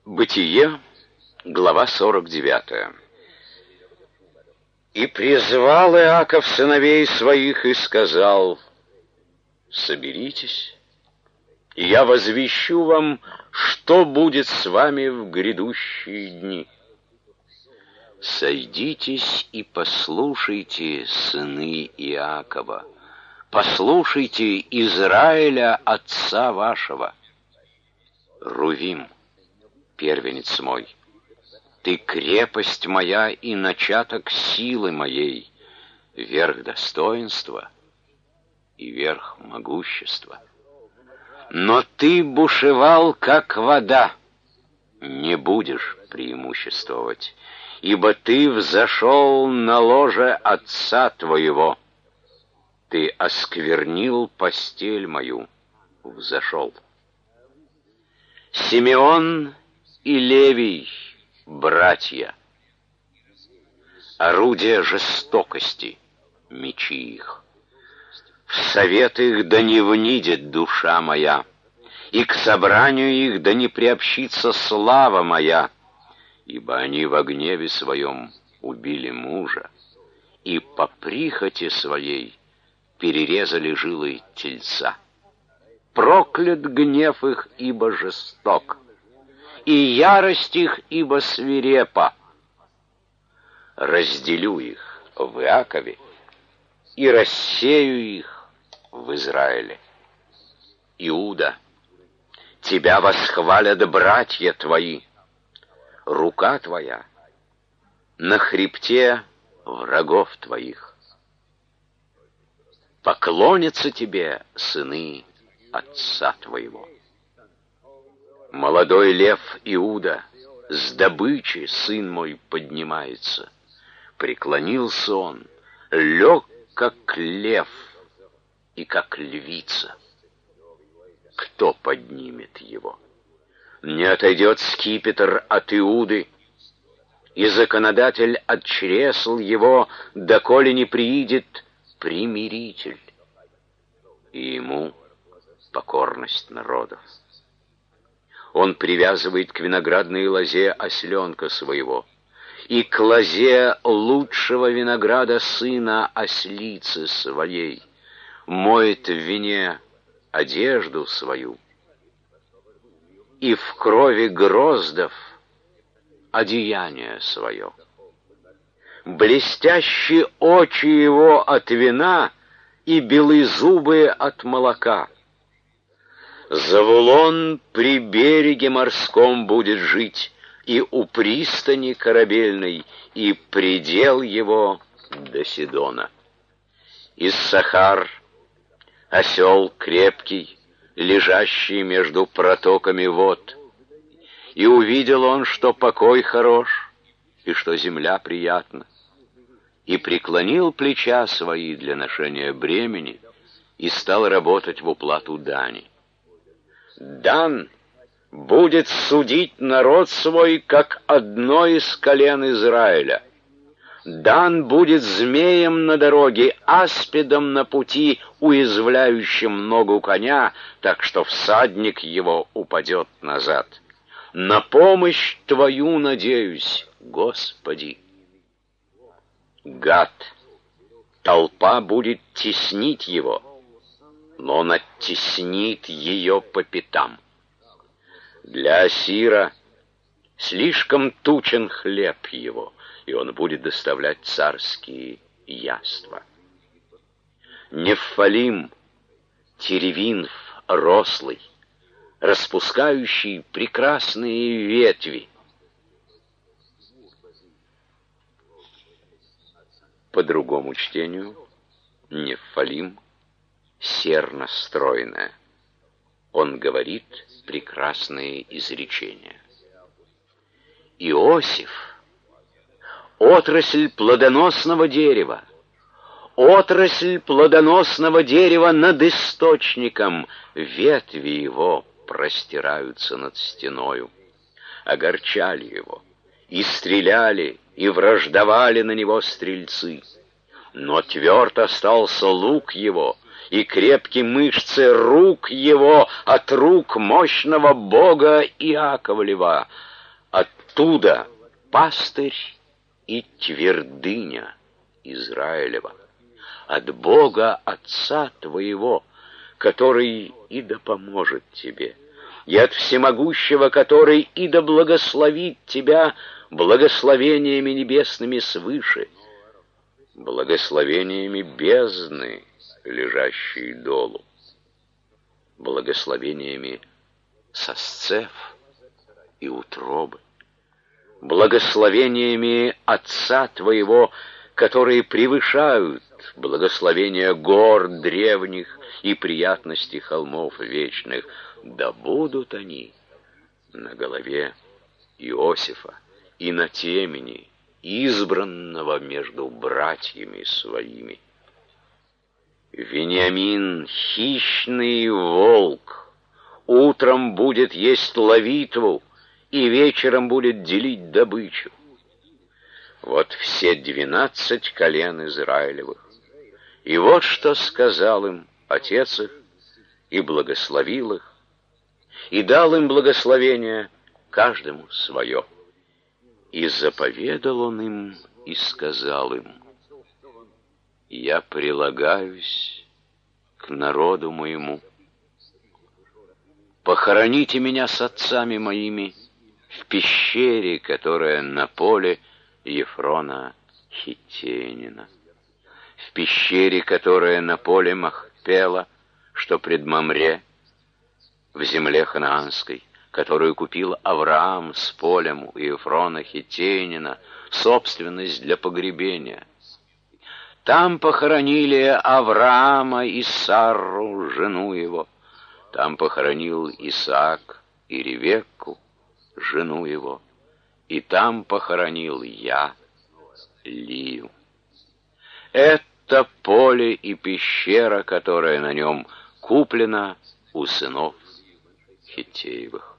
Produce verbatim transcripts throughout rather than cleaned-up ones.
Бытие, глава сорок девятая. «И призвал Иаков сыновей своих и сказал: соберитесь, и я возвещу вам, что будет с вами в грядущие дни. Сойдитесь и послушайте, сыны Иакова, послушайте Израиля, отца вашего. Рувим, первенец мой, ты крепость моя и начаток силы моей, верх достоинства и верх могущества. Но ты бушевал, как вода, не будешь преимуществовать, ибо ты взошел на ложе отца твоего. Ты осквернил постель мою, взошел. Симеон и Левий, братья, орудия жестокости, мечи их. В совет их да не внидит душа моя, и к собранию их да не приобщится слава моя, ибо они во гневе своем убили мужа, и по прихоти своей перерезали жилы тельца. Проклят гнев их, ибо жесток, и ярость их, ибо свирепа. Разделю их в Иакове и рассею их в Израиле. Иуда, тебя восхвалят братья твои, рука твоя на хребте врагов твоих. Поклонятся тебе сыны отца твоего. Молодой лев Иуда, с добычи сын мой поднимается. Преклонился он, лег, как лев, и как львица. Кто поднимет его? Не отойдет скипетр от Иуды, и законодатель от чресл его, доколе не приидет примиритель, и ему покорность народов. Он привязывает к виноградной лозе осленка своего, и к лозе лучшего винограда сына ослицы своей, моет в вине одежду свою, и в крови гроздов одеяние свое. Блестящие очи его от вина и белые зубы от молока. Завулон при береге морском будет жить, и у пристани корабельной, и предел его до Сидона. Иссахар, осел крепкий, лежащий между протоками вод. И увидел он, что покой хорош, и что земля приятна, и преклонил плеча свои для ношения бремени, и стал работать в уплату дани. Дан будет судить народ свой, как одно из колен Израиля. Дан будет змеем на дороге, аспидом на пути, уязвляющим ногу коня, так что всадник его упадет назад. На помощь твою надеюсь, Господи. Гад, толпа будет теснить его, но он оттеснит ее по пятам. Для Асира слишком тучен хлеб его, и он будет доставлять царские яства. Нефалим, теревинф рослый, распускающий прекрасные ветви. По другому чтению, Нефалим серно стройная. Он говорит прекрасные изречения. Иосиф, отрасль плодоносного дерева, отрасль плодоносного дерева над источником, ветви его простираются над стеною. Огорчали его, и стреляли, и враждовали на него стрельцы. Но тверд остался лук его, и крепкие мышцы рук его от рук мощного Бога Иаковлева. Оттуда пастырь и твердыня Израилева, от Бога Отца твоего, который и да поможет тебе, и от Всемогущего, который и да благословит тебя благословениями небесными свыше, благословениями бездны, лежащей долу, благословениями сосцев и утробы, благословениями Отца твоего, которые превышают благословения гор древних и приятности холмов вечных, да будут они на голове Иосифа и на темени, избранного между братьями своими. Вениамин, хищный волк, утром будет есть ловитву, и вечером будет делить добычу. Вот все двенадцать колен Израилевых. И вот что сказал им отец их, и благословил их, и дал им благословение каждому свое. И заповедал он им, и сказал им: я прилагаюсь к народу моему. Похороните меня с отцами моими в пещере, которая на поле Ефрона Хиттеянина, в пещере, которая на поле Махпела, что пред Мамре, в земле ханаанской, которую купил Авраам с полем у Ефрона Хиттеянина, собственность для погребения. Там похоронили Авраама и Сарру, жену его. Там похоронил Исаак и Ревекку, жену его. И там похоронил я Лию. Это поле и пещера, которая на нем куплена у сынов Хиттеевых.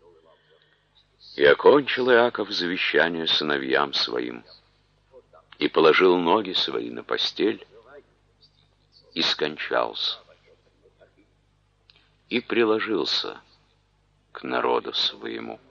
И окончил Иаков завещание сыновьям своим, и положил ноги свои на постель, и скончался, и приложился к народу своему.